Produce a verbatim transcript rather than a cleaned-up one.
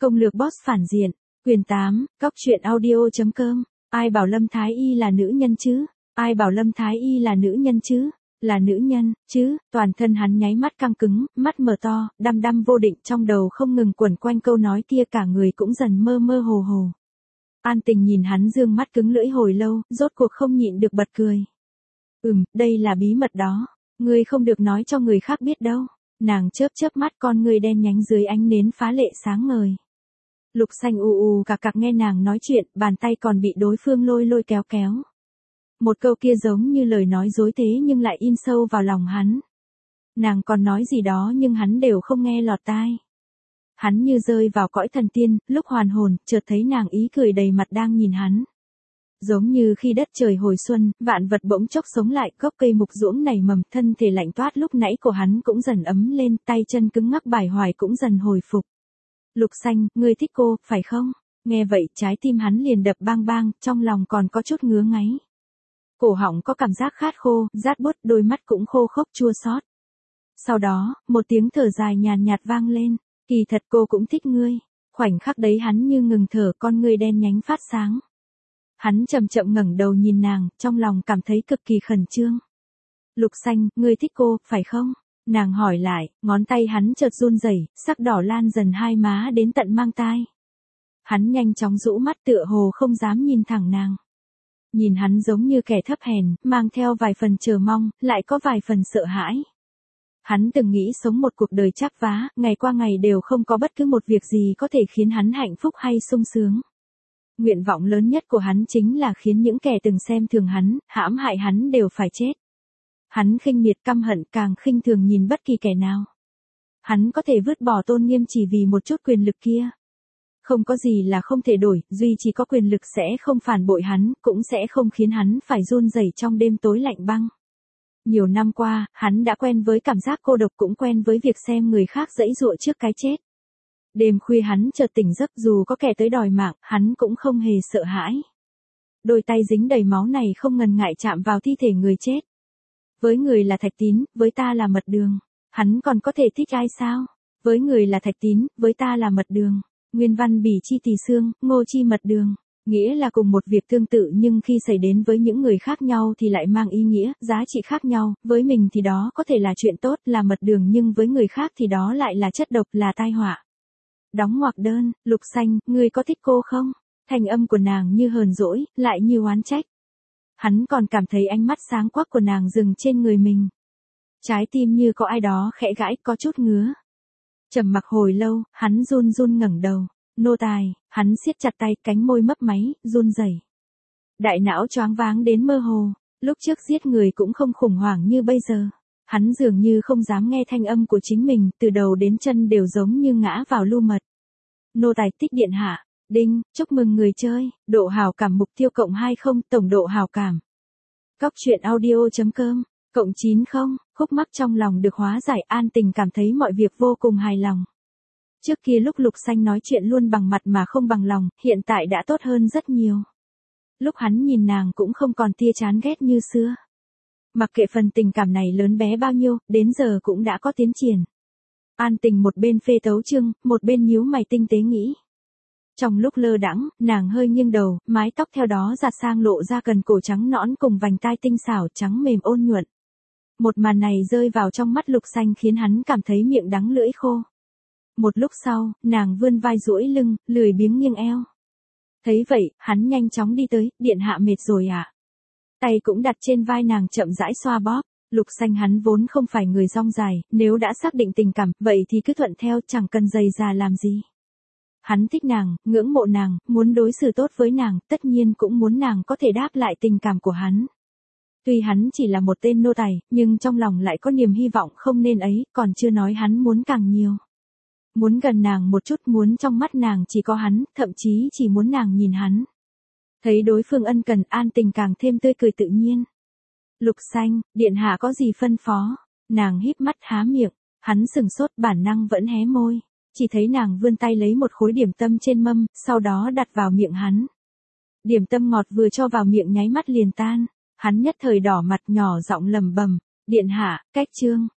Công lược boss phản diện, quyền tám, Cóc truyện audio.com, ai bảo Lâm Thái Y là nữ nhân chứ? Ai bảo Lâm Thái Y là nữ nhân chứ? Là nữ nhân, chứ, toàn thân hắn nháy mắt căng cứng, mắt mở to, đăm đăm vô định, trong đầu không ngừng quẩn quanh câu nói kia, cả người cũng dần mơ mơ hồ hồ. An Tình nhìn hắn dương mắt cứng lưỡi hồi lâu, rốt cuộc không nhịn được bật cười. Ừm, đây là bí mật đó, ngươi không được nói cho người khác biết đâu. Nàng chớp chớp mắt, con ngươi đen nhánh dưới ánh nến phá lệ sáng ngời. Lục Xanh ù ù cạc cạc nghe nàng nói chuyện, bàn tay còn bị đối phương lôi lôi kéo kéo. Một câu kia giống như lời nói dối thế nhưng lại in sâu vào lòng hắn. Nàng còn nói gì đó nhưng hắn đều không nghe lọt tai. Hắn như rơi vào cõi thần tiên, lúc hoàn hồn, chợt thấy nàng ý cười đầy mặt đang nhìn hắn. Giống như khi đất trời hồi xuân, vạn vật bỗng chốc sống lại, gốc cây mục ruỗng nảy mầm, thân thể lạnh toát lúc nãy của hắn cũng dần ấm lên, tay chân cứng ngắc bải hoài cũng dần hồi phục. Lục Xanh, ngươi thích cô, phải không? Nghe vậy, trái tim hắn liền đập bang bang, trong lòng còn có chút ngứa ngáy. Cổ họng có cảm giác khát khô, rát buốt, đôi mắt cũng khô khốc chua xót. Sau đó, một tiếng thở dài nhàn nhạt vang lên, kỳ thật cô cũng thích ngươi. Khoảnh khắc đấy hắn như ngừng thở, con ngươi đen nhánh phát sáng. Hắn chậm chậm ngẩng đầu nhìn nàng, trong lòng cảm thấy cực kỳ khẩn trương. Lục Xanh, ngươi thích cô, phải không? Nàng hỏi lại, ngón tay hắn chợt run rẩy, sắc đỏ lan dần hai má đến tận mang tai. Hắn nhanh chóng rũ mắt tựa hồ không dám nhìn thẳng nàng. Nhìn hắn giống như kẻ thấp hèn, mang theo vài phần chờ mong, lại có vài phần sợ hãi. Hắn từng nghĩ sống một cuộc đời chắp vá, ngày qua ngày đều không có bất cứ một việc gì có thể khiến hắn hạnh phúc hay sung sướng. Nguyện vọng lớn nhất của hắn chính là khiến những kẻ từng xem thường hắn, hãm hại hắn đều phải chết. Hắn khinh miệt căm hận, càng khinh thường nhìn bất kỳ kẻ nào. Hắn có thể vứt bỏ tôn nghiêm chỉ vì một chút quyền lực kia. Không có gì là không thể đổi, duy chỉ có quyền lực sẽ không phản bội hắn, cũng sẽ không khiến hắn phải run rẩy trong đêm tối lạnh băng. Nhiều năm qua, hắn đã quen với cảm giác cô độc, cũng quen với việc xem người khác giãy giụa trước cái chết. Đêm khuya hắn chợt tỉnh giấc, dù có kẻ tới đòi mạng, hắn cũng không hề sợ hãi. Đôi tay dính đầy máu này không ngần ngại chạm vào thi thể người chết. Với người là Thạch Tín, với ta là Mật Đường. Hắn còn có thể thích ai sao? Với người là Thạch Tín, với ta là Mật Đường. Nguyên văn bỉ chi tỳ xương, ngô chi mật đường. Nghĩa là cùng một việc tương tự nhưng khi xảy đến với những người khác nhau thì lại mang ý nghĩa, giá trị khác nhau. Với mình thì đó có thể là chuyện tốt, là mật đường, nhưng với người khác thì đó lại là chất độc, là tai họa. Đóng ngoặc đơn, Lục Xanh, ngươi có thích cô không? Thanh âm của nàng như hờn dỗi, lại như oán trách. Hắn còn cảm thấy ánh mắt sáng quắc của nàng dừng trên người mình. Trái tim như có ai đó khẽ gãi, có chút ngứa. Trầm mặc hồi lâu, hắn run run ngẩng đầu. Nô tài, hắn siết chặt tay, cánh môi mấp máy, run rẩy. Đại não choáng váng đến mơ hồ, lúc trước giết người cũng không khủng hoảng như bây giờ. Hắn dường như không dám nghe thanh âm của chính mình, từ đầu đến chân đều giống như ngã vào lu mật. Nô tài Tích điện hạ, đinh, chúc mừng người chơi, độ hào cảm mục tiêu cộng hai mươi, tổng độ hào cảm. Cóc truyện audio.com, cộng chín mươi, khúc mắc trong lòng được hóa giải. An Tình cảm thấy mọi việc vô cùng hài lòng. Trước kia lúc Lục Xanh nói chuyện luôn bằng mặt mà không bằng lòng, hiện tại đã tốt hơn rất nhiều. Lúc hắn nhìn nàng cũng không còn tia chán ghét như xưa. Mặc kệ phần tình cảm này lớn bé bao nhiêu, đến giờ cũng đã có tiến triển. An Tình một bên phê tấu chương, một bên nhíu mày tinh tế nghĩ. Trong lúc lơ đãng, nàng hơi nghiêng đầu, mái tóc theo đó giạt sang lộ ra cần cổ trắng nõn cùng vành tai tinh xảo trắng mềm ôn nhuận. Một màn này rơi vào trong mắt Lục Xanh khiến hắn cảm thấy miệng đắng lưỡi khô. Một lúc sau, nàng vươn vai duỗi lưng, lười biếng nghiêng eo. Thấy vậy, hắn nhanh chóng đi tới, điện hạ mệt rồi à? Tay cũng đặt trên vai nàng chậm rãi xoa bóp. Lục Xanh hắn vốn không phải người rong dài, nếu đã xác định tình cảm, vậy thì cứ thuận theo, chẳng cần dày dà làm gì. Hắn thích nàng, ngưỡng mộ nàng, muốn đối xử tốt với nàng, tất nhiên cũng muốn nàng có thể đáp lại tình cảm của hắn. Tuy hắn chỉ là một tên nô tài, nhưng trong lòng lại có niềm hy vọng không nên ấy, còn chưa nói hắn muốn càng nhiều. Muốn gần nàng một chút, muốn trong mắt nàng chỉ có hắn, thậm chí chỉ muốn nàng nhìn hắn. Thấy đối phương ân cần, An Tình càng thêm tươi cười tự nhiên. Lục Xanh, điện hạ có gì phân phó? Nàng híp mắt há miệng, hắn sừng sốt, bản năng vẫn hé môi. Chỉ thấy nàng vươn tay lấy một khối điểm tâm trên mâm, sau đó đặt vào miệng hắn. Điểm tâm ngọt vừa cho vào miệng nháy mắt liền tan. Hắn nhất thời đỏ mặt, nhỏ giọng lẩm bẩm, điện hạ, cách chương.